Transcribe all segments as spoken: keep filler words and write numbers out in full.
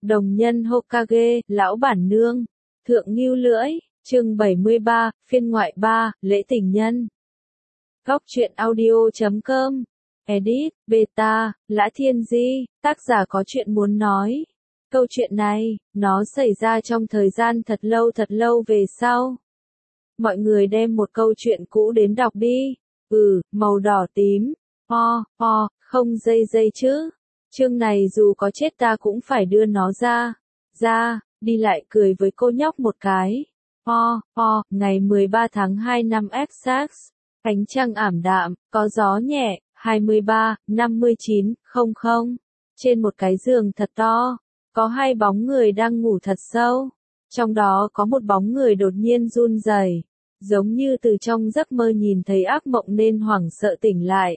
Đồng nhân Hokage, lão bản nương, thượng ngưu lưỡi, chương bảy mươi ba, phiên ngoại ba, lễ tình nhân. Góc truyện audio chấm com, edit, beta, Lã Thiên Di, tác giả có chuyện muốn nói. Câu chuyện này, nó xảy ra trong thời gian thật lâu thật lâu về sau. Mọi người đem một câu chuyện cũ đến đọc đi. Ừ, màu đỏ tím. Ho, ho, không dây dây chứ. Chương này dù có chết ta cũng phải đưa nó ra. Ra, đi lại cười với cô nhóc một cái. Ho, ho, ngày mười ba tháng hai năm Essex. Ánh trăng ảm đạm, có gió nhẹ, hai mươi ba, năm mươi chín, không không. Trên một cái giường thật to, có hai bóng người đang ngủ thật sâu. Trong đó có một bóng người đột nhiên run rẩy, giống như từ trong giấc mơ nhìn thấy ác mộng nên hoảng sợ tỉnh lại.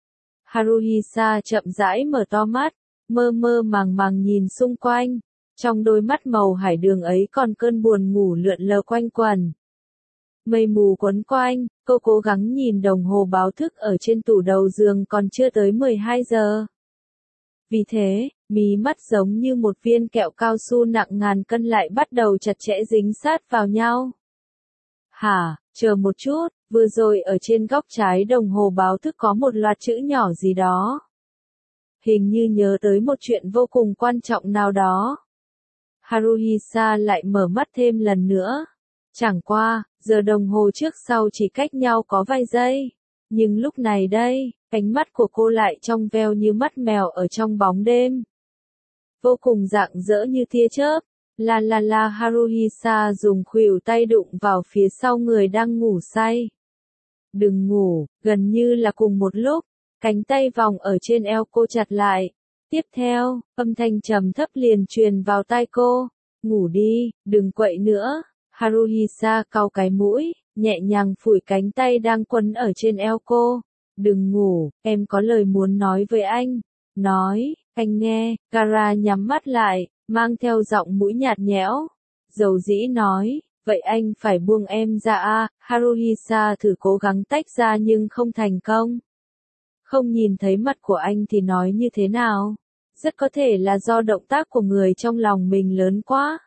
Haruhisa chậm rãi mở to mắt, mơ mơ màng màng nhìn xung quanh. Trong đôi mắt màu hải đường ấy còn cơn buồn ngủ lượn lờ quanh quẩn. Mây mù quấn quanh, cô cố gắng nhìn đồng hồ báo thức ở trên tủ đầu giường còn chưa tới mười hai giờ. Vì thế, mí mắt giống như một viên kẹo cao su nặng ngàn cân lại bắt đầu chặt chẽ dính sát vào nhau. Hả, chờ một chút, vừa rồi ở trên góc trái đồng hồ báo thức có một loạt chữ nhỏ gì đó. Hình như nhớ tới một chuyện vô cùng quan trọng nào đó. Haruhisa lại mở mắt thêm lần nữa. Chẳng qua, giờ đồng hồ trước sau chỉ cách nhau có vài giây. Nhưng lúc này đây, ánh mắt của cô lại trong veo như mắt mèo ở trong bóng đêm. Vô cùng rạng rỡ như tia chớp. La la la Haruhisa dùng khuỷu tay đụng vào phía sau người đang ngủ say. Đừng ngủ, gần như là cùng một lúc, cánh tay vòng ở trên eo cô chặt lại. Tiếp theo, âm thanh trầm thấp liền truyền vào tai cô. Ngủ đi, đừng quậy nữa. Haruhisa cau cái mũi, nhẹ nhàng phủi cánh tay đang quấn ở trên eo cô. Đừng ngủ, em có lời muốn nói với anh. Nói, anh nghe. Kara nhắm mắt lại, mang theo giọng mũi nhạt nhẽo. Dầu dĩ nói, vậy anh phải buông em ra a. Haruhisa thử cố gắng tách ra nhưng không thành công. Không nhìn thấy mặt của anh thì nói như thế nào? Rất có thể là do động tác của người trong lòng mình lớn quá.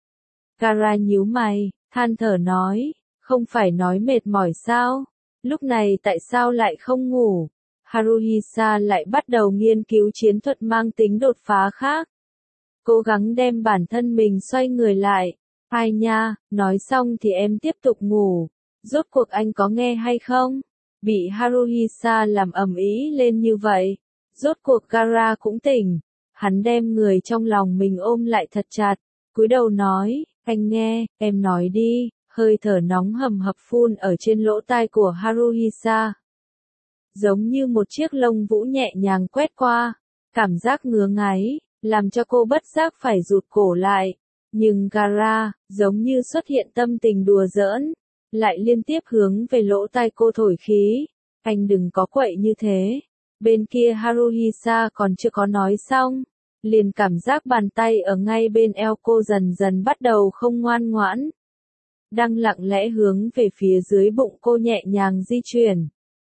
Kara nhíu mày, than thở nói, không phải nói mệt mỏi sao? Lúc này tại sao lại không ngủ? Haruhisa lại bắt đầu nghiên cứu chiến thuật mang tính đột phá khác. Cố gắng đem bản thân mình xoay người lại. Ai nha, nói xong thì em tiếp tục ngủ. Rốt cuộc anh có nghe hay không? Bị Haruhisa làm ầm ĩ lên như vậy. Rốt cuộc Kara cũng tỉnh. Hắn đem người trong lòng mình ôm lại thật chặt. Cúi đầu nói, anh nghe, em nói đi. Hơi thở nóng hầm hập phun ở trên lỗ tai của Haruhisa. Giống như một chiếc lông vũ nhẹ nhàng quét qua. Cảm giác ngứa ngáy, làm cho cô bất giác phải rụt cổ lại. Nhưng Kara, giống như xuất hiện tâm tình đùa giỡn, lại liên tiếp hướng về lỗ tai cô thổi khí. Anh đừng có quậy như thế. Bên kia Haruhisa còn chưa có nói xong. Liền cảm giác bàn tay ở ngay bên eo cô dần dần bắt đầu không ngoan ngoãn. Đang lặng lẽ hướng về phía dưới bụng cô nhẹ nhàng di chuyển.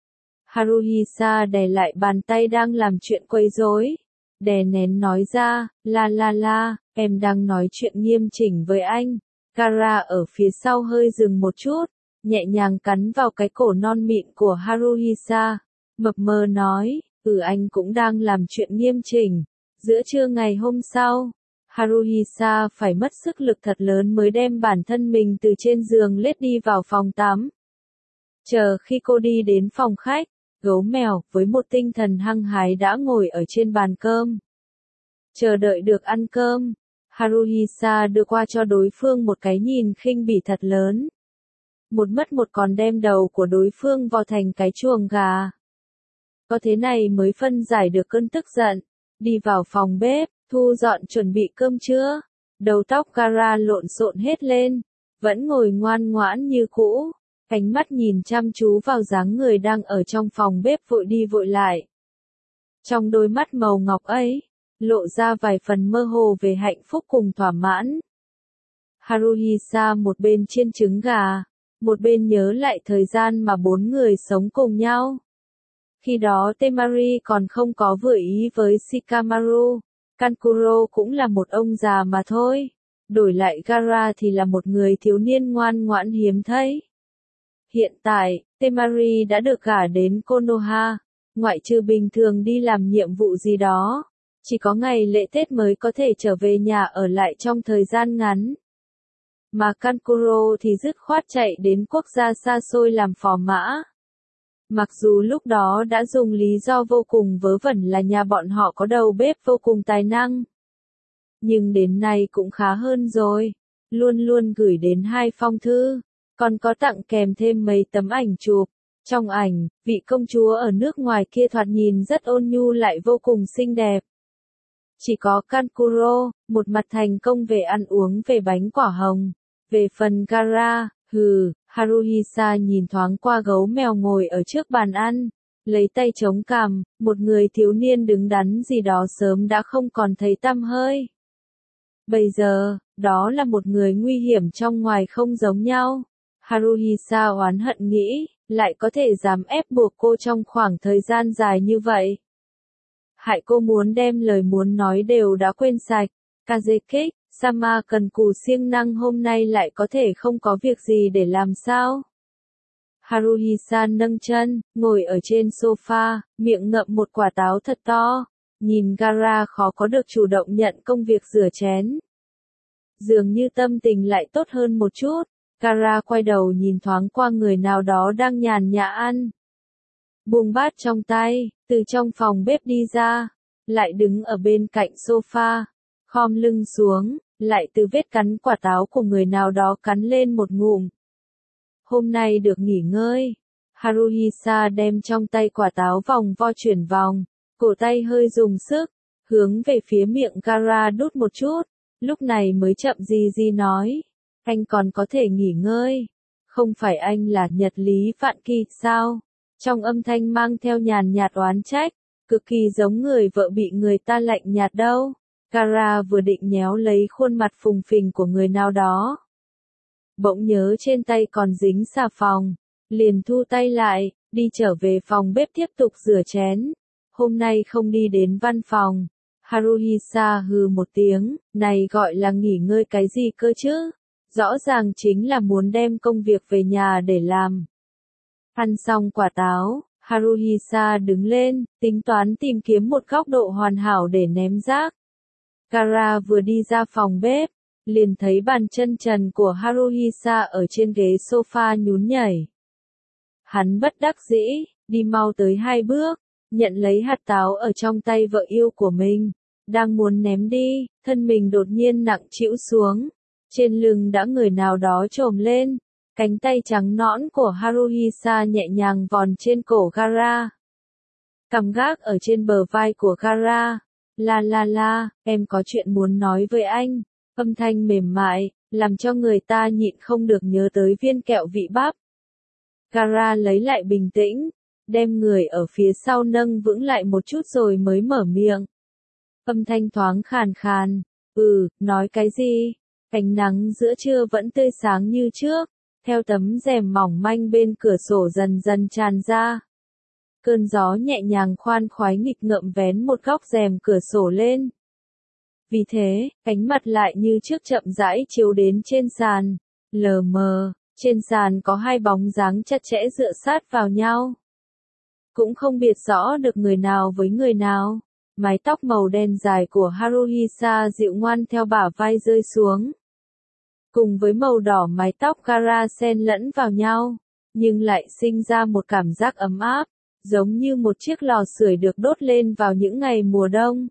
Haruhisa đè lại bàn tay đang làm chuyện quấy rối. Đè nén nói ra, la la la, em đang nói chuyện nghiêm chỉnh với anh. Kara ở phía sau hơi dừng một chút, nhẹ nhàng cắn vào cái cổ non mịn của Haruhisa. Mập mờ nói, ừ anh cũng đang làm chuyện nghiêm chỉnh. Giữa trưa ngày hôm sau, Haruhisa phải mất sức lực thật lớn mới đem bản thân mình từ trên giường lết đi vào phòng tắm. Chờ khi cô đi đến phòng khách, gấu mèo với một tinh thần hăng hái đã ngồi ở trên bàn cơm. Chờ đợi được ăn cơm, Haruhisa đưa qua cho đối phương một cái nhìn khinh bỉ thật lớn. Một mất một còn đem đầu của đối phương vò thành cái chuồng gà. Có thế này mới phân giải được cơn tức giận. Đi vào phòng bếp, thu dọn chuẩn bị cơm trưa. Đầu tóc Kara lộn xộn hết lên, vẫn ngồi ngoan ngoãn như cũ. Ánh mắt nhìn chăm chú vào dáng người đang ở trong phòng bếp vội đi vội lại. Trong đôi mắt màu ngọc ấy, lộ ra vài phần mơ hồ về hạnh phúc cùng thỏa mãn. Haruhisa một bên chiên trứng gà, một bên nhớ lại thời gian mà bốn người sống cùng nhau. Khi đó Temari còn không có vừa ý với Shikamaru. Kankuro cũng là một ông già mà thôi. Đổi lại Gaara thì là một người thiếu niên ngoan ngoãn hiếm thấy. Hiện tại, Temari đã được gả đến Konoha, ngoại trừ bình thường đi làm nhiệm vụ gì đó. Chỉ có ngày lễ Tết mới có thể trở về nhà ở lại trong thời gian ngắn. Mà Kankuro thì dứt khoát chạy đến quốc gia xa xôi làm phò mã. Mặc dù lúc đó đã dùng lý do vô cùng vớ vẩn là nhà bọn họ có đầu bếp vô cùng tài năng. Nhưng đến nay cũng khá hơn rồi. Luôn luôn gửi đến hai phong thư. Còn có tặng kèm thêm mấy tấm ảnh chụp. Trong ảnh, vị công chúa ở nước ngoài kia thoạt nhìn rất ôn nhu lại vô cùng xinh đẹp. Chỉ có Kankuro, một mặt thành công về ăn uống về bánh quả hồng. Về phần Gaara, hừ, Haruhisa nhìn thoáng qua gấu mèo ngồi ở trước bàn ăn. Lấy tay chống cằm, một người thiếu niên đứng đắn gì đó sớm đã không còn thấy tăm hơi. Bây giờ, đó là một người nguy hiểm trong ngoài không giống nhau. Haruhisa oán hận nghĩ, lại có thể dám ép buộc cô trong khoảng thời gian dài như vậy. Hại cô muốn đem lời muốn nói đều đã quên sạch. Kazekik, Sama cần cù siêng năng hôm nay lại có thể không có việc gì để làm sao? Haruhisa nâng chân, ngồi ở trên sofa, miệng ngậm một quả táo thật to. Nhìn Gaara khó có được chủ động nhận công việc rửa chén. Dường như tâm tình lại tốt hơn một chút. Gaara quay đầu nhìn thoáng qua người nào đó đang nhàn nhã ăn. Buông bát trong tay, từ trong phòng bếp đi ra, lại đứng ở bên cạnh sofa, khom lưng xuống, lại từ vết cắn quả táo của người nào đó cắn lên một ngụm. Hôm nay được nghỉ ngơi. Haruhisa đem trong tay quả táo vòng vo chuyển vòng, cổ tay hơi dùng sức, hướng về phía miệng Gaara đút một chút, lúc này mới chậm gì gì nói. Anh còn có thể nghỉ ngơi. Không phải anh là Nhật Lý Vạn Kỳ sao? Trong âm thanh mang theo nhàn nhạt oán trách, cực kỳ giống người vợ bị người ta lạnh nhạt đâu. Gaara vừa định nhéo lấy khuôn mặt phùng phình của người nào đó. Bỗng nhớ trên tay còn dính xà phòng, liền thu tay lại, đi trở về phòng bếp tiếp tục rửa chén. Hôm nay không đi đến văn phòng. Haruhisa hừ một tiếng, này gọi là nghỉ ngơi cái gì cơ chứ? Rõ ràng chính là muốn đem công việc về nhà để làm. Ăn xong quả táo, Haruhisa đứng lên, tính toán tìm kiếm một góc độ hoàn hảo để ném rác. Gaara vừa đi ra phòng bếp, liền thấy bàn chân trần của Haruhisa ở trên ghế sofa nhún nhảy. Hắn bất đắc dĩ, đi mau tới hai bước, nhận lấy hạt táo ở trong tay vợ yêu của mình, đang muốn ném đi, thân mình đột nhiên nặng trĩu xuống. Trên lưng đã người nào đó trồm lên, cánh tay trắng nõn của Haruhisa nhẹ nhàng vòn trên cổ Gaara. Cằm gác ở trên bờ vai của Gaara. La la la, em có chuyện muốn nói với anh. Âm thanh mềm mại, làm cho người ta nhịn không được nhớ tới viên kẹo vị bắp. Gaara lấy lại bình tĩnh, đem người ở phía sau nâng vững lại một chút rồi mới mở miệng. Âm thanh thoáng khàn khàn, ừ, nói cái gì? Ánh nắng giữa trưa vẫn tươi sáng như trước, theo tấm rèm mỏng manh bên cửa sổ dần dần tràn ra. Cơn gió nhẹ nhàng khoan khoái nghịch ngợm vén một góc rèm cửa sổ lên. Vì thế, ánh mặt lại như trước chậm rãi chiếu đến trên sàn, lờ mờ, trên sàn có hai bóng dáng chặt chẽ dựa sát vào nhau. Cũng không biệt rõ được người nào với người nào. Mái tóc màu đen dài của Haruhisa dịu ngoan theo bả vai rơi xuống. Cùng với màu đỏ mái tóc Gaara xen lẫn vào nhau, nhưng lại sinh ra một cảm giác ấm áp, giống như một chiếc lò sưởi được đốt lên vào những ngày mùa đông.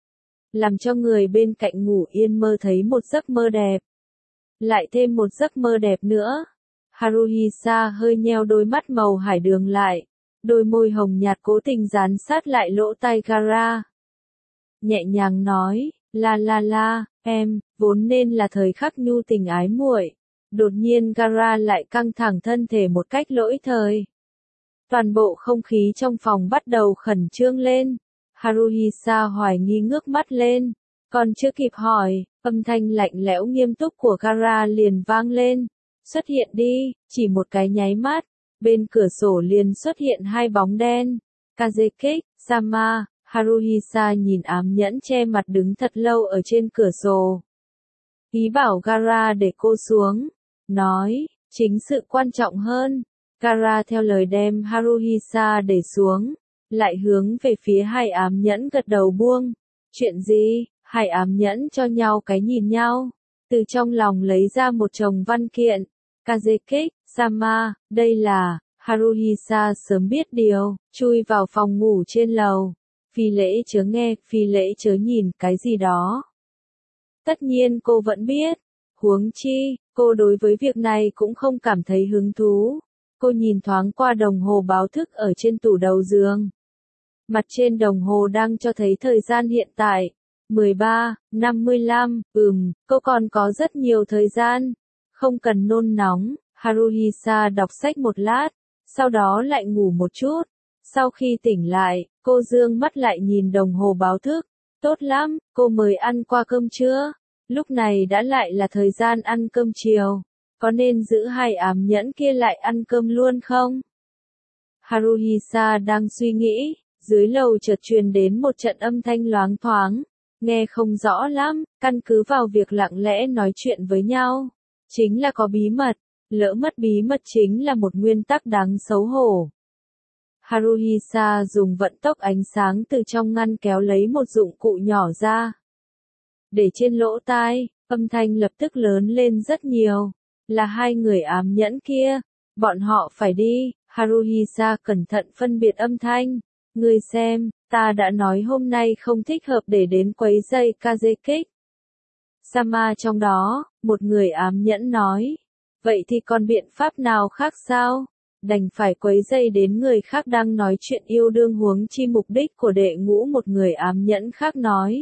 Làm cho người bên cạnh ngủ yên mơ thấy một giấc mơ đẹp. Lại thêm một giấc mơ đẹp nữa. Haruhisa hơi nheo đôi mắt màu hải đường lại, đôi môi hồng nhạt cố tình dán sát lại lỗ tai Gaara. Nhẹ nhàng nói, la la la, em, vốn nên là thời khắc nhu tình ái muội. Đột nhiên Gaara lại căng thẳng thân thể một cách lỗi thời. Toàn bộ không khí trong phòng bắt đầu khẩn trương lên. Haruhisa hoài nghi ngước mắt lên. Còn chưa kịp hỏi, âm thanh lạnh lẽo nghiêm túc của Gaara liền vang lên. Xuất hiện đi, chỉ một cái nháy mắt. Bên cửa sổ liền xuất hiện hai bóng đen. Kazekik, Sama, Haruhisa nhìn ám nhẫn che mặt đứng thật lâu ở trên cửa sổ. Ý bảo Gaara để cô xuống. Nói, chính sự quan trọng hơn. Gaara theo lời đem Haruhisa để xuống. Lại hướng về phía hai ám nhẫn gật đầu buông. Chuyện gì? Hai ám nhẫn cho nhau cái nhìn nhau. Từ trong lòng lấy ra một chồng văn kiện. Kazekik, Sama, đây là... Haruhisa sớm biết điều, chui vào phòng ngủ trên lầu. Phi lễ chớ nghe, phi lễ chớ nhìn, cái gì đó. Tất nhiên cô vẫn biết. Huống chi, cô đối với việc này cũng không cảm thấy hứng thú. Cô nhìn thoáng qua đồng hồ báo thức ở trên tủ đầu giường. Mặt trên đồng hồ đang cho thấy thời gian hiện tại. mười ba, năm mươi lăm, ừm, cô còn có rất nhiều thời gian. Không cần nôn nóng, Haruhisa đọc sách một lát, sau đó lại ngủ một chút. Sau khi tỉnh lại, cô dương mắt lại nhìn đồng hồ báo thức. Tốt lắm, cô mới ăn qua cơm trưa. Lúc này đã lại là thời gian ăn cơm chiều. Có nên giữ hai ám nhẫn kia lại ăn cơm luôn không? Haruhisa đang suy nghĩ, dưới lầu chợt truyền đến một trận âm thanh loáng thoáng. Nghe không rõ lắm, căn cứ vào việc lặng lẽ nói chuyện với nhau. Chính là có bí mật, lỡ mất bí mật chính là một nguyên tắc đáng xấu hổ. Haruhisa dùng vận tốc ánh sáng từ trong ngăn kéo lấy một dụng cụ nhỏ ra. Để trên lỗ tai, âm thanh lập tức lớn lên rất nhiều. Là hai người ám nhẫn kia. Bọn họ phải đi. Haruhisa cẩn thận phân biệt âm thanh. Ngươi xem, ta đã nói hôm nay không thích hợp để đến quấy rầy Kazekik. Sama trong đó, một người ám nhẫn nói. Vậy thì còn biện pháp nào khác sao? Đành phải quấy rầy đến người khác đang nói chuyện yêu đương huống chi mục đích của đệ ngũ, một người ám nhẫn khác nói.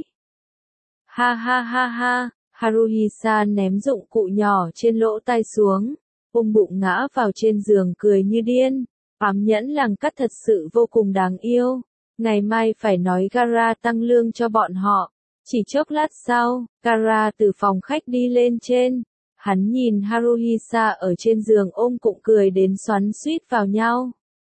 Ha ha ha ha, Haruhisa ném dụng cụ nhỏ trên lỗ tai xuống, ôm bụng ngã vào trên giường cười như điên. Ám nhẫn làng cắt thật sự vô cùng đáng yêu. Ngày mai phải nói Gaara tăng lương cho bọn họ. Chỉ chốc lát sau, Gaara từ phòng khách đi lên trên. Hắn nhìn Haruhisa ở trên giường ôm cụng cười đến xoắn xuýt vào nhau.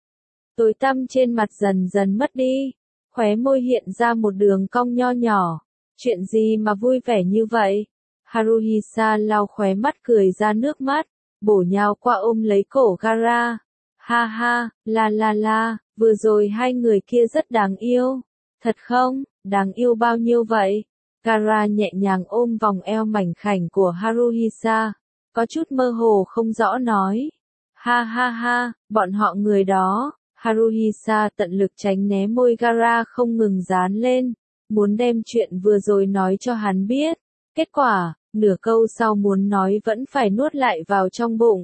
Tối tăm trên mặt dần dần mất đi. Khóe môi hiện ra một đường cong nho nhỏ. Chuyện gì mà vui vẻ như vậy? Haruhisa lau khóe mắt cười ra nước mắt. Bổ nhào qua ôm lấy cổ Gaara. Ha ha, la la la, vừa rồi hai người kia rất đáng yêu. Thật không? Đáng yêu bao nhiêu vậy? Gaara nhẹ nhàng ôm vòng eo mảnh khảnh của Haruhisa. Có chút mơ hồ không rõ nói. Ha ha ha, bọn họ người đó. Haruhisa tận lực tránh né môi Gaara không ngừng dán lên. Muốn đem chuyện vừa rồi nói cho hắn biết. Kết quả, nửa câu sau muốn nói vẫn phải nuốt lại vào trong bụng.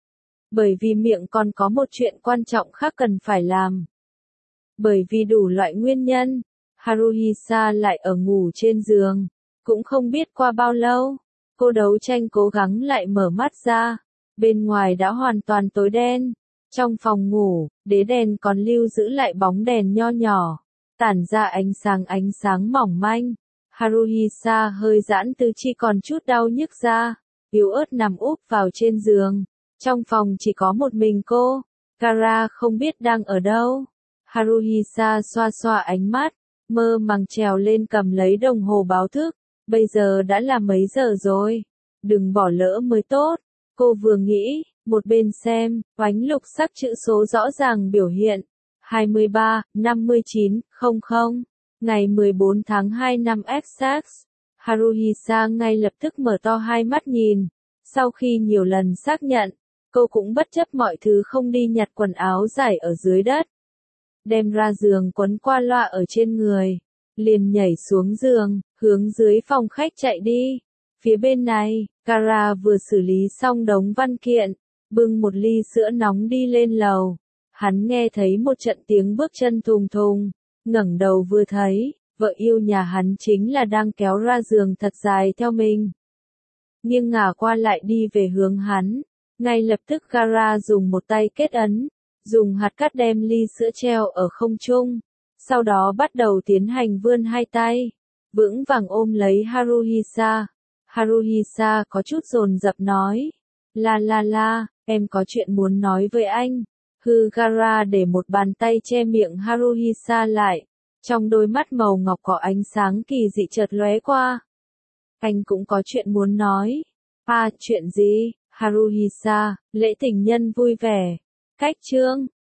Bởi vì miệng còn có một chuyện quan trọng khác cần phải làm. Bởi vì đủ loại nguyên nhân, Haruhisa lại ở ngủ trên giường. Cũng không biết qua bao lâu, cô đấu tranh cố gắng lại mở mắt ra. Bên ngoài đã hoàn toàn tối đen. Trong phòng ngủ, đế đèn còn lưu giữ lại bóng đèn nho nhỏ, tản ra ánh sáng ánh sáng mỏng manh. Haruhisa hơi giãn tứ chi còn chút đau nhức ra, yếu ớt nằm úp vào trên giường. Trong phòng chỉ có một mình cô. Gaara không biết đang ở đâu. Haruhisa xoa xoa ánh mắt, mơ màng trèo lên cầm lấy đồng hồ báo thức. Bây giờ đã là mấy giờ rồi? Đừng bỏ lỡ mới tốt. Cô vừa nghĩ, một bên xem, oánh lục sắc chữ số rõ ràng biểu hiện. hai mươi ba, năm mươi chín, không không. Ngày mười bốn tháng hai năm Essex. Haruhisa ngay lập tức mở to hai mắt nhìn. Sau khi nhiều lần xác nhận, cô cũng bất chấp mọi thứ không đi nhặt quần áo rải ở dưới đất. Đem ra giường quấn qua loa ở trên người. Liền nhảy xuống giường, hướng dưới phòng khách chạy đi. Phía bên này, Gaara vừa xử lý xong đống văn kiện, bưng một ly sữa nóng đi lên lầu. Hắn nghe thấy một trận tiếng bước chân thùng thùng, ngẩng đầu vừa thấy, vợ yêu nhà hắn chính là đang kéo ra giường thật dài theo mình. Nghiêng ngả qua lại đi về hướng hắn. Ngay lập tức Gaara dùng một tay kết ấn, dùng hạt cát đem ly sữa treo ở không trung. Sau đó bắt đầu tiến hành vươn hai tay, vững vàng ôm lấy Haruhisa. Haruhisa có chút dồn dập nói. La la la, em có chuyện muốn nói với anh. Hừ, Gaara để một bàn tay che miệng Haruhisa lại. Trong đôi mắt màu ngọc có ánh sáng kỳ dị chợt lóe qua. Anh cũng có chuyện muốn nói. À, chuyện gì? Haruhisa, lễ tình nhân vui vẻ. Cách chương